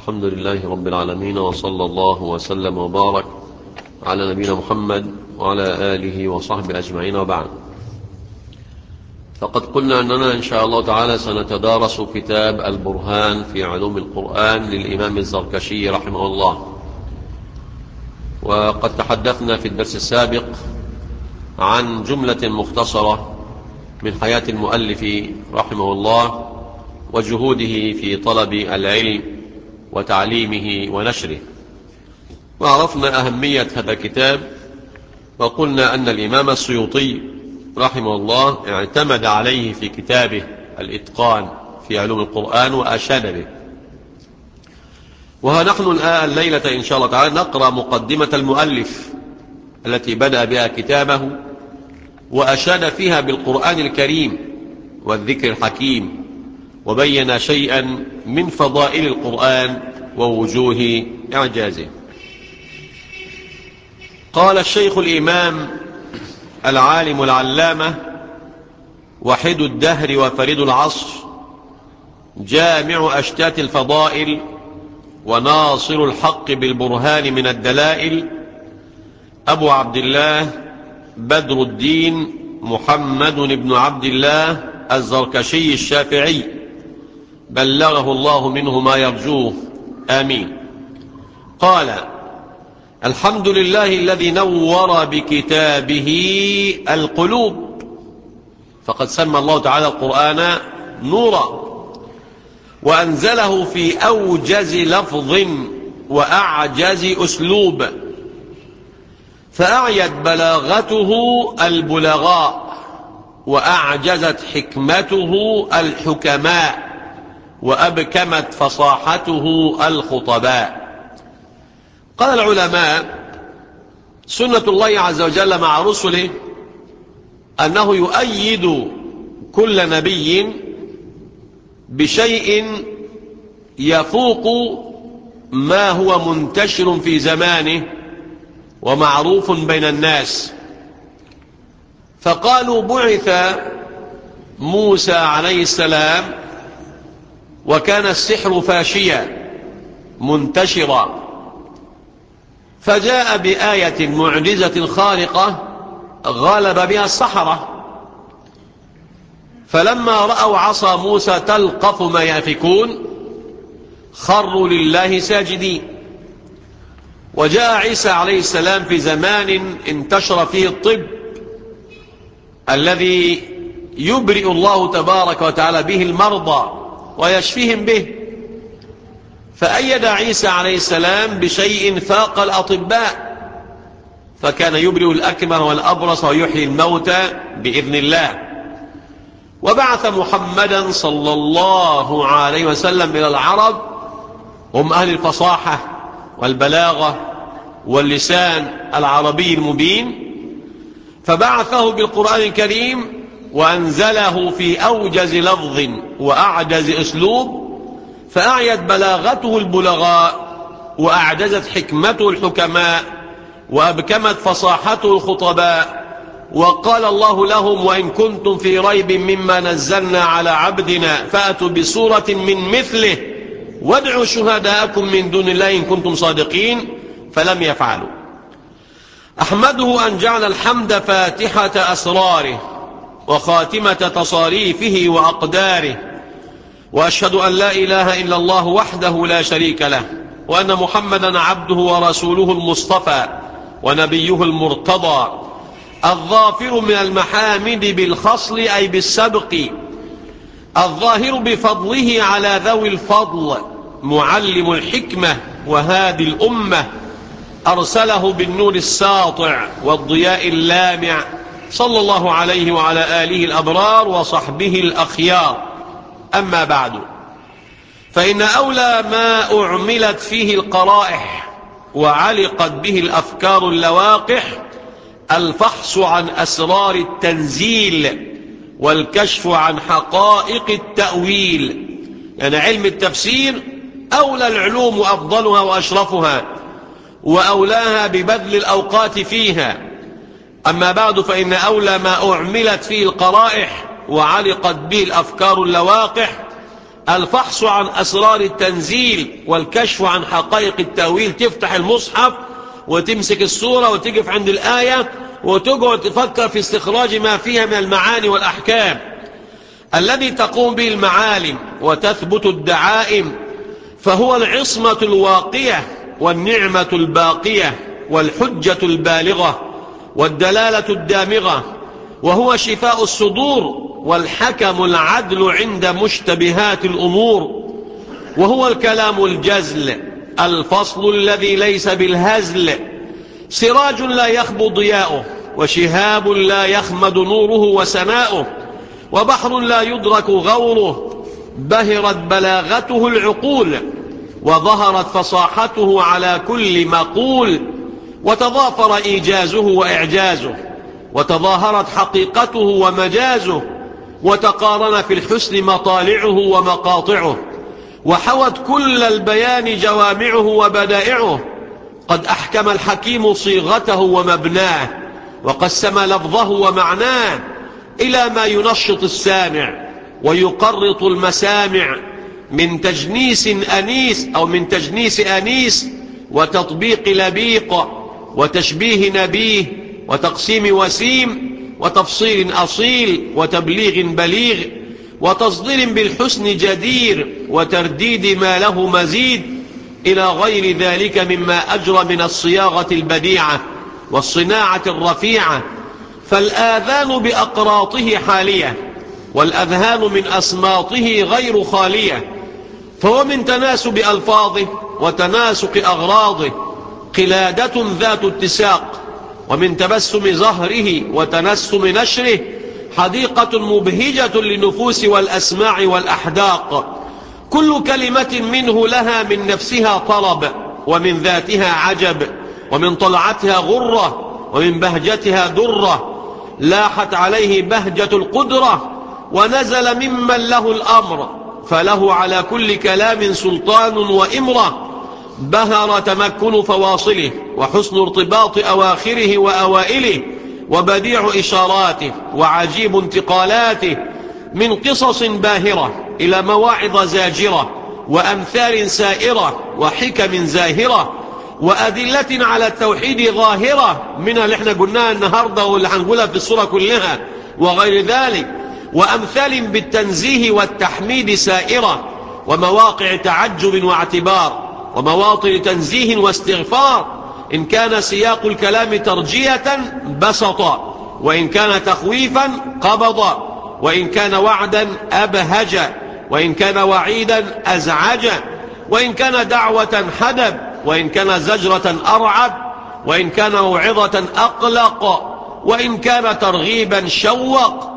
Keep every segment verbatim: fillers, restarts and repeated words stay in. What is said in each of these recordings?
الحمد لله رب العالمين، وصلى الله وسلم وبارك على نبينا محمد وعلى آله وصحبه أجمعين، وبعد. فقد قلنا أننا إن شاء الله تعالى سنتدارس كتاب البرهان في علوم القرآن للإمام الزركشي رحمه الله. وقد تحدثنا في الدرس السابق عن جملة مختصرة من حياة المؤلف رحمه الله وجهوده في طلب العلم وتعليمه ونشره، وعرفنا أهمية هذا الكتاب، وقلنا أن الإمام السيوطي رحمه الله اعتمد عليه في كتابه الإتقان في علوم القرآن وأشاد به. وها نحن الآن الليلة إن شاء الله تعالى نقرأ مقدمة المؤلف التي بدأ بها كتابه وأشاد فيها بالقرآن الكريم والذكر الحكيم، وبين شيئا من فضائل القرآن ووجوه إعجازه. قال الشيخ الإمام العالم العلامة وحيد الدهر وفريد العصر جامع أشتات الفضائل وناصر الحق بالبرهان من الدلائل أبو عبد الله بدر الدين محمد بن عبد الله الزركشي الشافعي، بلغه الله منه ما يرجوه، آمين. قال: الحمد لله الذي نور بكتابه القلوب، فقد سمى الله تعالى القرآن نورا، وأنزله في أوجز لفظ وأعجز أسلوب، فأعيت بلاغته البلغاء، وأعجزت حكمته الحكماء، وأبكمت فصاحته الخطباء. قال العلماء: سنة الله عز وجل مع رسله أنه يؤيد كل نبي بشيء يفوق ما هو منتشر في زمانه ومعروف بين الناس. فقالوا: بعث موسى عليه السلام وكان السحر فاشيا منتشرا، فجاء بآية معجزة خارقة غلب بها السحرة، فلما رأوا عصا موسى تلقف ما يأفكون خروا لله ساجدين. وجاء عيسى عليه السلام في زمان انتشر فيه الطب الذي يبرئ الله تبارك وتعالى به المرضى ويشفيهم به، فأيد عيسى عليه السلام بشيء فاق الأطباء، فكان يبرئ الأكمه والأبرص ويحيي الموتى بإذن الله. وبعث محمدا صلى الله عليه وسلم إلى العرب، هم أهل الفصاحة والبلاغة واللسان العربي المبين، فبعثه بالقرآن الكريم وأنزله في أوجز لفظ وأعجز أسلوب، فأعيت بلاغته البلغاء، وأعجزت حكمته الحكماء، وأبكمت فصاحته الخطباء. وقال الله لهم: وإن كنتم في ريب مما نزلنا على عبدنا فأتوا بسورة من مثله وادعوا شهداءكم من دون الله إن كنتم صادقين، فلم يفعلوا. أحمده أن جعل الحمد فاتحة أسراره وخاتمة تصاريفه وأقداره، وأشهد أن لا إله إلا الله وحده لا شريك له، وأن محمدا عبده ورسوله المصطفى ونبيه المرتضى، الظافر من المحامد بالخصل أي بالسبق، الظاهر بفضله على ذوي الفضل، معلم الحكمة وهادي الأمة، أرسله بالنور الساطع والضياء اللامع، صلى الله عليه وعلى آله الأبرار وصحبه الأخيار. أما بعد، فإن أولى ما أعملت فيه القرائح وعلقت به الأفكار اللواقح الفحص عن أسرار التنزيل والكشف عن حقائق التأويل. يعني علم التفسير أولى العلوم وأفضلها وأشرفها وأولاها ببذل الأوقات فيها. أما بعد، فإن أولى ما أعملت فيه القرائح وعلقت به الأفكار اللواقح الفحص عن أسرار التنزيل والكشف عن حقائق التأويل. تفتح المصحف وتمسك السورة وتقف عند الآية وتقعد تفكر في استخراج ما فيها من المعاني والأحكام. الذي تقوم به المعالم وتثبت الدعائم فهو العصمة الواقية والنعمة الباقية والحجة البالغة والدلالة الدامغة، وهو شفاء الصدور والحكم العدل عند مشتبهات الأمور، وهو الكلام الجزل الفصل الذي ليس بالهزل، سراج لا يخبو ضياؤه وشهاب لا يخمد نوره وسناؤه، وبحر لا يدرك غوره، بهرت بلاغته العقول وظهرت فصاحته على كل مقول، وتضافر إيجازه وإعجازه، وتظاهرت حقيقته ومجازه، وتقارن في الحسن مطالعه ومقاطعه، وحوت كل البيان جوامعه وبدائعه. قد أحكم الحكيم صيغته ومبناه، وقسم لفظه ومعناه إلى ما ينشط السامع ويقرط المسامع من تجنيس أنيس أو من تجنيس أنيس وتطبيق لبيق وتشبيه نبيه وتقسيم وسيم وتفصيل أصيل وتبليغ بليغ وتصدير بالحسن جدير وترديد ما له مزيد إلى غير ذلك مما أجرى من الصياغة البديعة والصناعة الرفيعة. فالآذان بأقراطه حالية والأذهان من أسماطه غير خالية، فهو من تناسب ألفاظه وتناسق أغراضه قلادة ذات اتساق، ومن تبسم ظهره وتنسم نشره حديقة مبهجة للنفوس والأسماع والأحداق. كل كلمة منه لها من نفسها طرب، ومن ذاتها عجب، ومن طلعتها غرة، ومن بهجتها درة. لاحت عليه بهجة القدرة ونزل ممن له الأمر، فله على كل كلام سلطان وإمرة. بهر تمكن فواصله وحسن ارتباط أواخره وأوائله وبديع إشاراته وعجيب انتقالاته من قصص باهرة إلى مواعظ زاجرة وأمثال سائرة وحكم زاهرة وأدلة على التوحيد ظاهرة من اللي احنا قلناها النهاردة واللي هنقولها في السورة كلها وغير ذلك، وأمثال بالتنزيه والتحميد سائرة، ومواقع تعجب واعتبار ومواطن تنزيه واستغفار. إن كان سياق الكلام ترجية بسط، وإن كان تخويفا قبض، وإن كان وعدا أبهج، وإن كان وعيدا أزعج، وإن كان دعوة حدب، وإن كان زجرة أرعب، وإن كان موعظة أقلق، وإن كان ترغيبا شوق.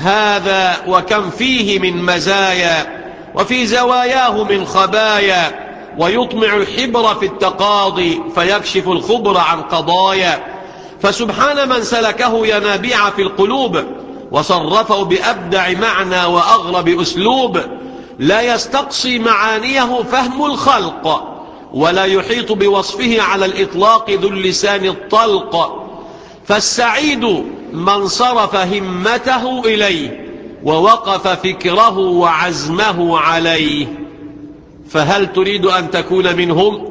هذا وكم فيه من مزايا وفي زواياه من خبايا، ويطمع الحبر في التقاضي فيكشف الخبر عن قضايا. فسبحان من سلكه ينابيع في القلوب وصرفه بأبدع معنى وأغرب أسلوب، لا يستقصي معانيه فهم الخلق، ولا يحيط بوصفه على الإطلاق ذو اللسان الطلق. فالسعيد من صرف همته إليه ووقف فكره وعزمه عليه. فهل تريد أن تكون منهم؟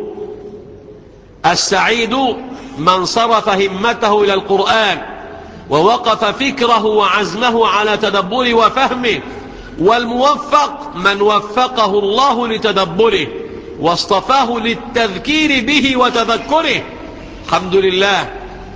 السعيد من صرف همته إلى القرآن ووقف فكره وعزمه على تدبره وفهمه، والموفق من وفقه الله لتدبره واصطفاه للتذكير به وتذكره. الحمد لله.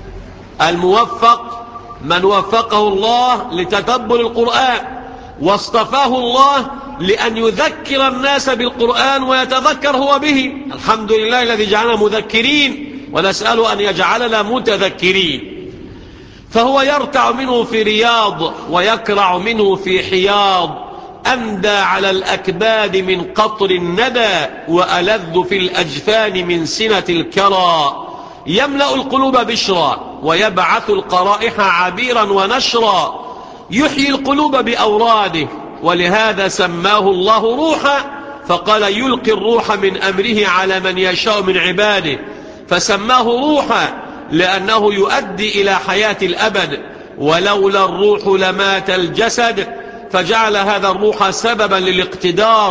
الموفق من وفقه الله لتدبر القرآن واصطفاه الله لأن يذكر الناس بالقرآن ويتذكر هو به. الحمد لله الذي جعلنا مذكرين، ونسأل أن يجعلنا متذكرين. فهو يرتع منه في رياض ويكرع منه في حياض، أندى على الأكباد من قطر الندى، وألذ في الأجفان من سنة الكرى. يملأ القلوب بشرا ويبعث القرائح عبيرا ونشرا، يحيي القلوب بأوراده، ولهذا سماه الله روحا، فقال يلقي الروح من أمره على من يشاء من عباده. فسماه روحا لأنه يؤدي إلى حياة الأبد، ولولا الروح لمات الجسد، فجعل هذا الروح سببا للاقتدار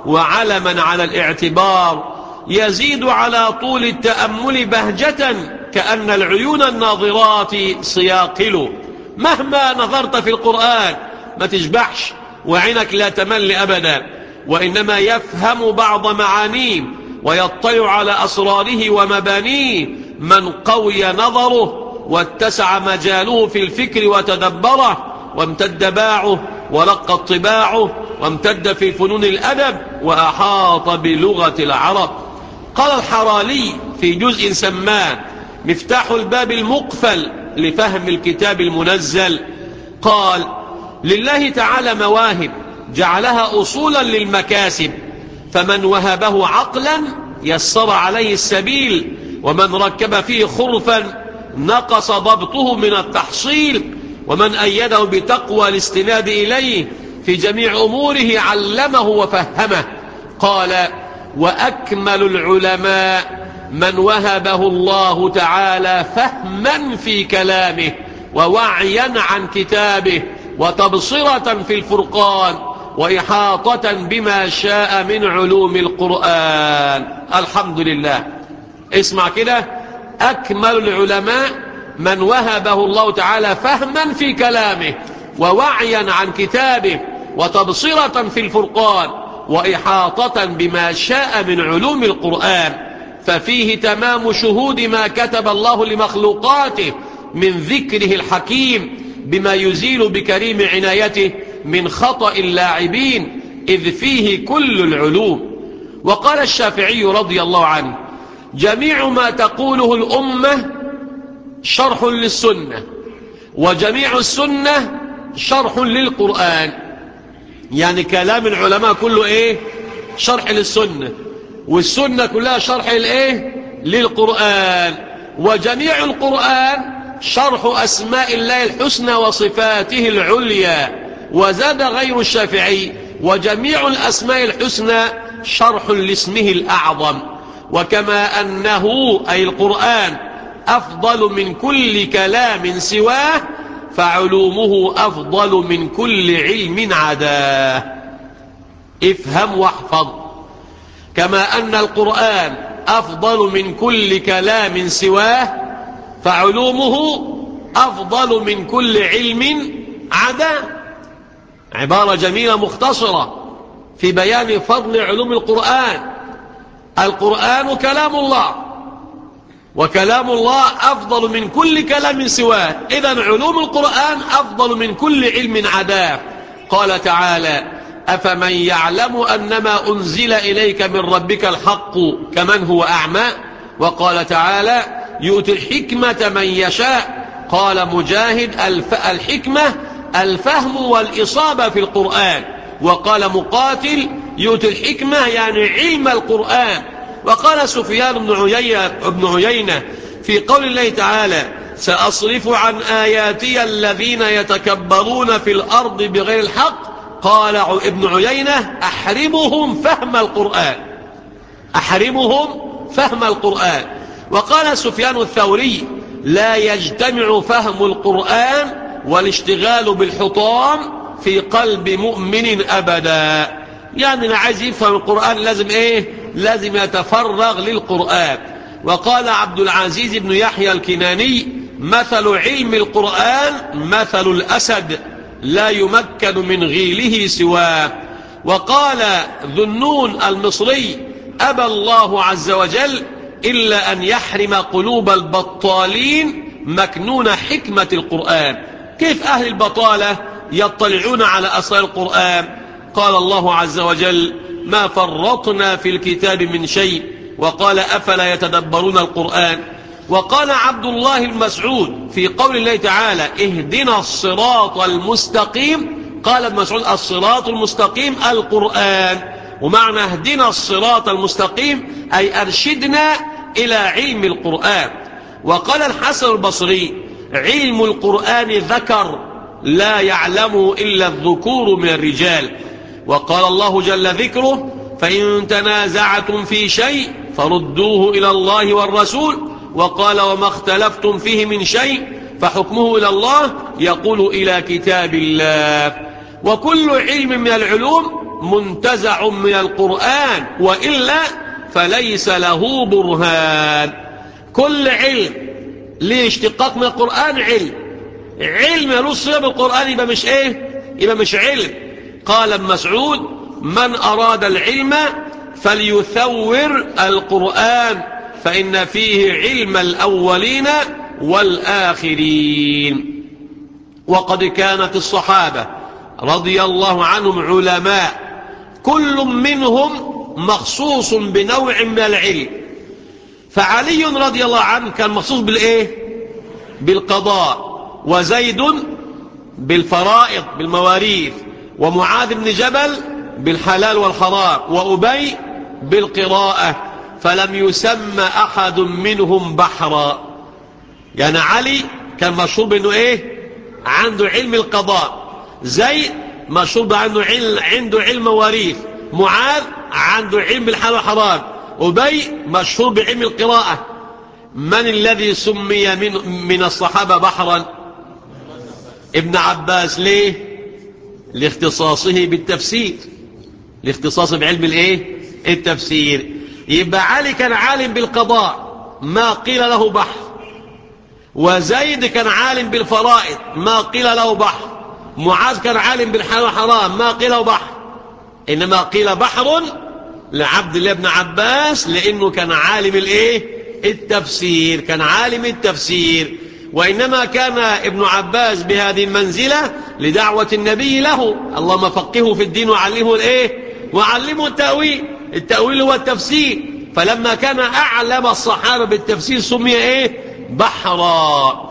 وعلما على الاعتبار، يزيد على طول التأمل بهجة كأن العيون الناظرات صياقل. مهما نظرت في القرآن ما تشبعش وعينك لا تمل أبدا، وإنما يفهم بعض معانيه ويطلع على أسراره ومبانيه من قوي نظره واتسع مجاله في الفكر وتدبره، وامتد باعه ورق طباعه، وامتد في فنون الأدب وأحاط بلغة العرب. قال الحرالي في جزء سماه مفتاح الباب المقفل لفهم الكتاب المنزل، قال: لله تعالى مواهب جعلها أصولا للمكاسب، فمن وهبه عقلا يسر عليه السبيل، ومن ركب فيه خرفا نقص ضبطه من التحصيل، ومن أيده بتقوى الاستناد إليه في جميع أموره علمه وفهمه. قال: وأكمل العلماء من وهبه الله تعالى فهما في كلامه ووعيا عن كتابه وتبصرة في الفرقان وإحاطة بما شاء من علوم القرآن. الحمد لله. اسمع كده: أكمل العلماء من وهبه الله تعالى فهما في كلامه ووعيا عن كتابه وتبصرة في الفرقان وإحاطة بما شاء من علوم القرآن، ففيه تمام شهود ما كتب الله لمخلوقاته من ذكره الحكيم بما يزيل بكريم عنايته من خطأ اللاعبين، إذ فيه كل العلوم. وقال الشافعي رضي الله عنه: جميع ما تقوله الأمة شرح للسنة، وجميع السنة شرح للقرآن. يعني كلام العلماء كله ايه؟ شرح للسنة، والسنة كلها شرح الايه؟ للقرآن. وجميع القرآن شرح أسماء الله الحسنى وصفاته العليا. وزاد غير الشافعي: وجميع الأسماء الحسنى شرح لاسمه الأعظم. وكما أنه أي القرآن أفضل من كل كلام سواه، فعلومه أفضل من كل علم عداه. افهم واحفظ: كما أن القرآن أفضل من كل كلام سواه، فعلومه أفضل من كل علم عداه. عبارة جميلة مختصرة في بيان فضل علوم القرآن. القرآن كلام الله، وكلام الله أفضل من كل كلام سواه، إذن علوم القرآن أفضل من كل علم عداه. قال تعالى: أفمن يعلم أنما أنزل إليك من ربك الحق كمن هو أعمى. وقال تعالى: يؤتي الحكمة من يشاء. قال مجاهد: الحكمة الفهم والإصابة في القرآن. وقال مقاتل: يؤتي الحكمة يعني علم القرآن. وقال سفيان بن عيينة في قول الله تعالى: سأصرف عن آياتي الذين يتكبرون في الأرض بغير الحق. قال ابن عيينة: أحرمهم فهم القرآن، أحرمهم فهم القرآن. وقال سفيان الثوري: لا يجتمع فهم القرآن والاشتغال بالحطام في قلب مؤمن أبدا. يعني اللي عايز يفهم القرآن لازم ايه؟ لازم يتفرغ للقرآن. وقال عبد العزيز بن يحيى الكناني: مثل علم القرآن مثل الأسد لا يمكن من غيله سواه. وقال ذنون المصري: أبى الله عز وجل إلا أن يحرم قلوب البطالين مكنون حكمة القرآن. كيف أهل البطالة يطلعون على أسرار القرآن؟ قال الله عز وجل: ما فرطنا في الكتاب من شيء. وقال: أفلا يتدبرون القرآن. وقال عبد الله المسعود في قول الله تعالى: اهدنا الصراط المستقيم. قال ابن مسعود: الصراط المستقيم القرآن. ومعنى اهدنا الصراط المستقيم أي أرشدنا إلى علم القرآن. وقال الحسن البصري: علم القرآن ذكر لا يعلمه إلا الذكور من الرجال. وقال الله جل ذكره: فإن تنازعتم في شيء فردوه إلى الله والرسول. وقال: وما اختلفتم فيه من شيء فحكمه إلى الله، يقول إلى كتاب الله. وكل علم من العلوم منتزع من القرآن، وإلا فليس له برهان. كل علم ليه اشتقاق من القرآن علم، علم يلوث صلة بالقرآن يبقى مش ايه، يبقى مش علم. قال ابن مسعود: من أراد العلم فليثور القرآن فإن فيه علم الأولين والآخرين. وقد كانت الصحابة رضي الله عنهم علماء، كل منهم مخصوص بنوع من العلم. فعلي رضي الله عنه كان مخصوص بالإيه؟ بالقضاء، وزيد بالفرائض بالمواريث، ومعاذ بن جبل بالحلال والحرام، وأبي بالقراءة. فلم يسمى أحد منهم بحرا. يعني علي كان مشهور بأنه إيه؟ عنده علم القضاء. زيد مشهور بأنه عنده علم مواريث. معاذ عنده علم الحلال والحرام. أبي مشهور بعلم القراءة. من الذي سمي من, من الصحابة بحرا؟ ابن عباس. ليه؟ لاختصاصه بالتفسير، لاختصاصه بعلم الايه؟ التفسير. يبقى علي كان عالم بالقضاء ما قيل له بحر، وزيد كان عالم بالفرائض ما قيل له بحر، معاذ كان عالم بالحلال والحرام ما قيل له بحر. انما قيل بحر لعبد الله بن عباس لانه كان عالم الايه؟ التفسير، كان عالم التفسير. وإنما كان ابن عباس بهذه المنزلة لدعوة النبي له: اللهم فقهه في الدين وعلمه الايه؟ وعلمه التأويل. التأويل هو التفسير. فلما كان أعلم الصحابة بالتفسير سمي ايه؟ بحرا.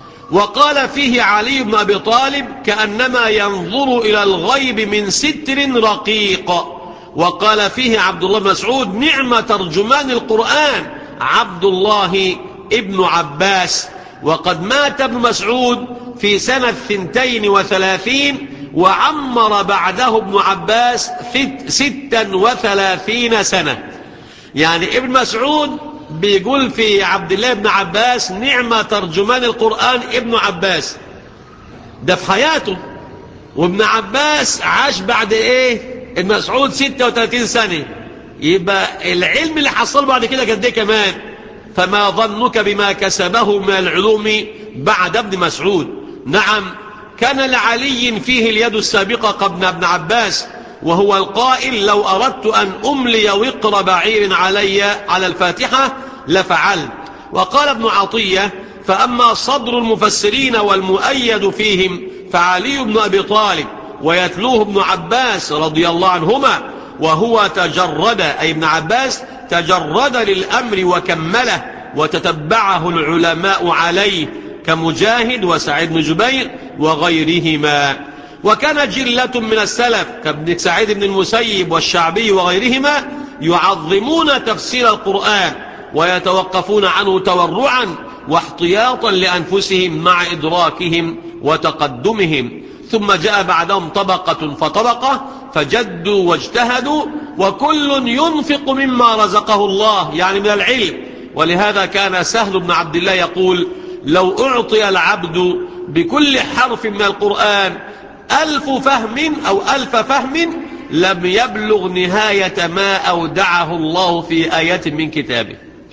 وقال فيه علي بن أبي طالب: كأنما ينظر إلى الغيب من ستر رقيق. وقال فيه عبد الله بن مسعود: نعم ترجمان القرآن عبد الله ابن عباس. وقد مات ابن مسعود في سنة ثنتين وثلاثين، وعمر بعده ابن عباس ستا وثلاثين سنة. يعني ابن مسعود بيقول في عبد الله بن عباس: نعم ترجمان القرآن ابن عباس، ده في حياته. وابن عباس عاش بعد ايه؟ ابن مسعود ستة وثلاثين سنة. يبقى العلم اللي حصل بعد كده قد ايه كمان؟ فما ظنك بما كسبه من العلوم بعد ابن مسعود؟ نعم، كان لعلي فيه اليد السابقة قبل ابن عباس، وهو القائل: لو أردت أن أملي وقر بعير علي على الفاتحة لفعلت. وقال ابن عطية: فأما صدر المفسرين والمؤيد فيهم فعلي بن أبي طالب، ويتلوه ابن عباس رضي الله عنهما، وهو تجرد، أي ابن عباس تجرد للأمر وكمله، وتتبعه العلماء عليه كمجاهد وسعيد بن جبير وغيرهما. وكان جلة من السلف كابن سعيد بن المسيب والشعبي وغيرهما يعظمون تفسير القرآن ويتوقفون عنه تورعا واحتياطا لأنفسهم مع إدراكهم وتقدمهم. ثم جاء بعدهم طبقة فطبقة فجدوا واجتهدوا، وكل ينفق مما رزقه الله، يعني من العلم. ولهذا كان سهل بن عبد الله يقول: لو أعطي العبد بكل حرف من القرآن ألف فهم أو ألف فهم لم يبلغ نهاية ما أودعه الله في آية من كتابه.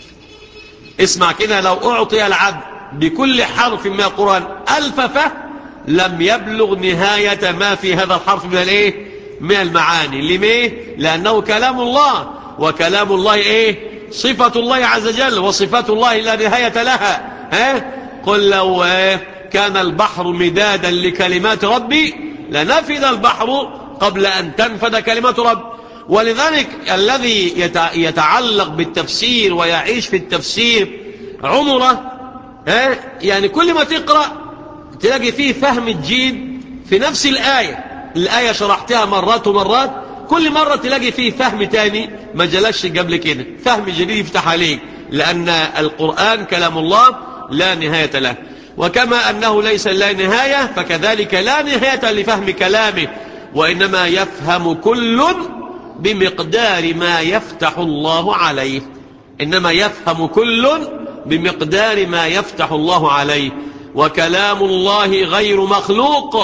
اسمع كده: لو أعطي العبد بكل حرف من القرآن ألف فهم لم يبلغ نهاية ما في هذا الحرف من الايه؟ من المعاني. لماذا؟ لأنه كلام الله، وكلام الله ايه؟ صفة الله عز وجل، وصفات الله لا نهاية لها. ها؟ قل لو كان البحر مدادا لكلمات ربي لنفذ البحر قبل أن تنفذ كلمات رب. ولذلك الذي يتعلق بالتفسير ويعيش في التفسير عمره، ها؟ يعني كل ما تقرأ تلاقي فيه فهم جديد في نفس الآية. الآية شرحتها مرات ومرات، كل مرة تلاقي فيه فهم تاني ما جلش قبل كده، فهم جديد يفتح عليك، لأن القرآن كلام الله لا نهاية له. وكما أنه ليس لا نهاية فكذلك لا نهاية لفهم كلامه، وإنما يفهم كل بمقدار ما يفتح الله عليه. إنما يفهم كل بمقدار ما يفتح الله عليه. وكلام الله غير مخلوق،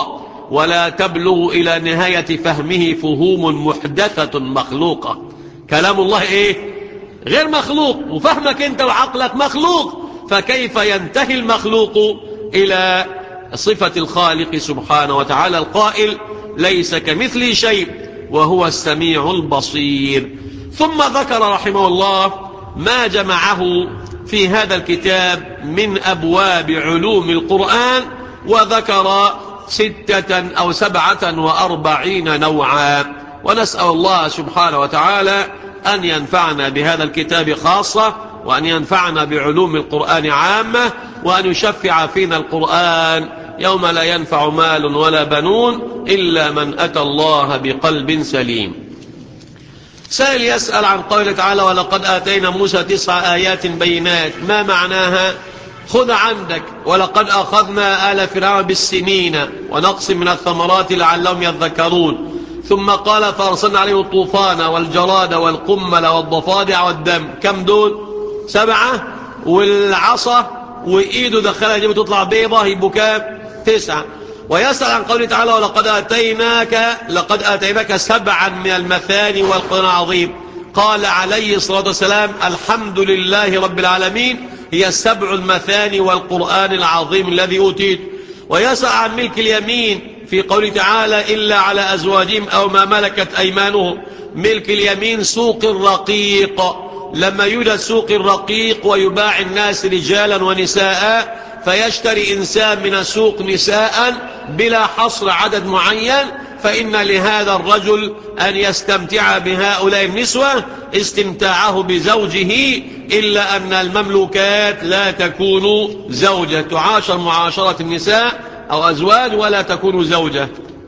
ولا تبلغ إلى نهاية فهمه فهوم محدثة مخلوقة. كلام الله إيه؟ غير مخلوق، وفهمك أنت وعقلك مخلوق، فكيف ينتهي المخلوق إلى صفة الخالق سبحانه وتعالى القائل ليس كمثله شيء وهو السميع البصير. ثم ذكر رحمه الله ما جمعه في هذا الكتاب من أبواب علوم القرآن، وذكر ستة أو سبعة وأربعين نوعا، ونسأل الله سبحانه وتعالى أن ينفعنا بهذا الكتاب خاصة، وأن ينفعنا بعلوم القرآن عامة، وأن يشفع فينا القرآن يوم لا ينفع مال ولا بنون إلا من أتى الله بقلب سليم. سائل يسأل عن قوله تعالى ولقد آتينا موسى تسع آيات بينات، ما معناها؟ خذ عندك ولقد أخذنا آل فرعون بالسنين ونقص من الثمرات لعلهم يذكرون، ثم قال فأرسلنا عليهم الطوفان والجراد والقمل والضفادع والدم. كم دول؟ سبعة، والعصا وإيده دخلها دي بتطلع بيضة يبقوا كام؟ تسعة. ويسأل عن قوله تعالى ولقد آتيناك لقد آتيناك سبعا من المثاني والقرآن العظيم، قال عليه الصلاة والسلام الحمد لله رب العالمين هي السبع المثاني والقرآن العظيم الذي أوتيت. ويسأل عن ملك اليمين في قوله تعالى إلا على أزواجهم أو ما ملكت أيمانهم. ملك اليمين سوق الرقيق، لما يوجد سوق الرقيق ويباع الناس رجالا ونساء، فيشتري إنسان من السوق نساء بلا حصر عدد معين، فإن لهذا الرجل أن يستمتع بهؤلاء النسوة استمتاعه بزوجه، إلا أن المملوكات لا تكون زوجة، تعاشر معاشرة النساء أو أزواج ولا تكون زوجة.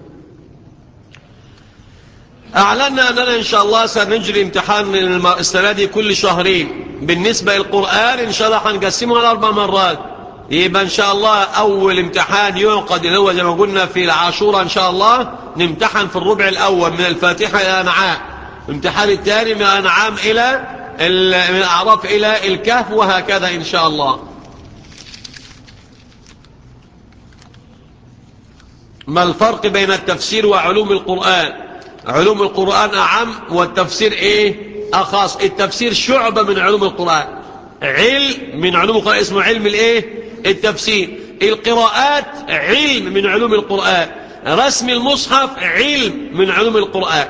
أعلنا أننا إن شاء الله سنجري امتحان السنة دي كل شهرين. بالنسبة للقرآن إن شاء الله هنقسمه على أربع مرات، يبقى إن شاء الله أول امتحان يعقد اللي هو زي ما قلنا في العاشورة إن شاء الله نمتحن في الربع الأول من الفاتحة إلى أنعام، الامتحان الثاني من أنعام إلى من الأعراف إلى الكهف، وهكذا إن شاء الله. ما الفرق بين التفسير وعلوم القرآن؟ علوم القرآن أعم والتفسير إيه؟ أخص. التفسير شعبة من علوم القرآن، علم من علوم القرآن اسمه علم الإيه؟ التفسير. القراءات علم من علوم القرآن، رسم المصحف علم من علوم القرآن.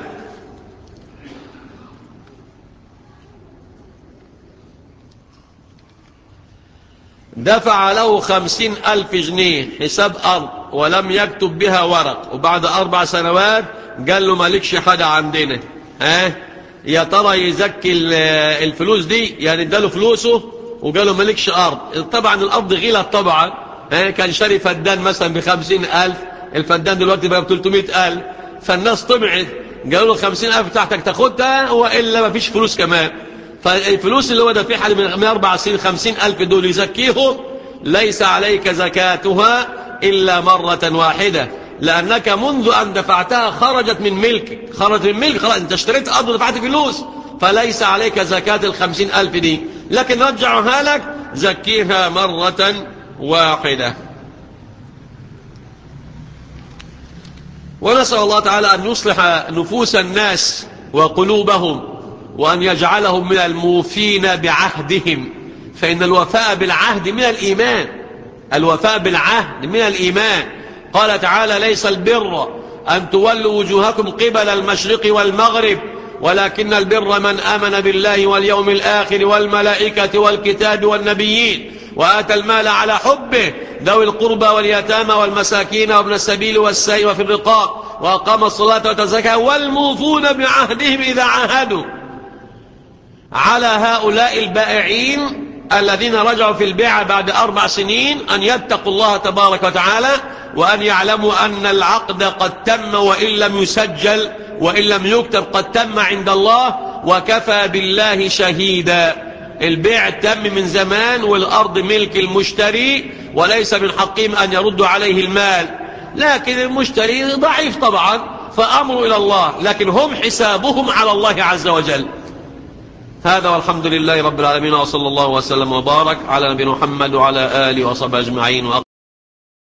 دفع له خمسين ألف جنيه حساب أرض ولم يكتب بها ورق، وبعد أربع سنوات قال له مالكش حاجة عندنا، ها يا ترى يزكي الفلوس دي؟ يعني اداله فلوسه وقال له مالكش أرض. طبعا الأرض غلت طبعا، ها كان شاري فدان مثلا بخمسين ألف، الفدان دلوقتي بقى بثلاثمائة ألف، فالناس طمعت قالوا له خمسين ألف تحتك تاخدها وإلا ما فيش فلوس كمان. فالفلوس اللي هو دافعها من أربع سنين خمسين ألف دول يزكيهم، ليس عليك زكاتها إلا مرة واحدة، لأنك منذ أن دفعتها خرجت من ملكك، خرجت من ملك، خلاص أنت اشتريت أرض ودفعت فلوس، فليس عليك زكاة الخمسين ألف دي، لكن رجعها لك زكيها مرة واحدة. ونسأل الله تعالى أن يصلح نفوس الناس وقلوبهم، وأن يجعلهم من الموفين بعهدهم، فإن الوفاء بالعهد من الإيمان، الوفاء بالعهد من الإيمان. قال تعالى ليس البر أن تولوا وجوهكم قبل المشرق والمغرب ولكن البر من آمن بالله واليوم الآخر والملائكة والكتاب والنبيين وآتى المال على حبه ذوي القربى واليتامى والمساكين وابن السبيل والسائل وفي الرقاب وأقام الصلاة وتزكى والموفون بعهدهم إذا عاهدوا. على هؤلاء البائعين الذين رجعوا في البيع بعد أربع سنين أن يتقوا الله تبارك وتعالى، وأن يعلموا أن العقد قد تم وإن لم يسجل وإن لم يكتب قد تم عند الله، وكفى بالله شهيدا. البيع تم من زمان والأرض ملك المشتري، وليس من حقهم أن يردوا عليه المال، لكن المشتري ضعيف طبعا فأمره إلى الله، لكن هم حسابهم على الله عز وجل. هذا والحمد لله رب العالمين، وصلى الله وسلم وبارك على نبينا محمد وعلى آله وصحبه أجمعين.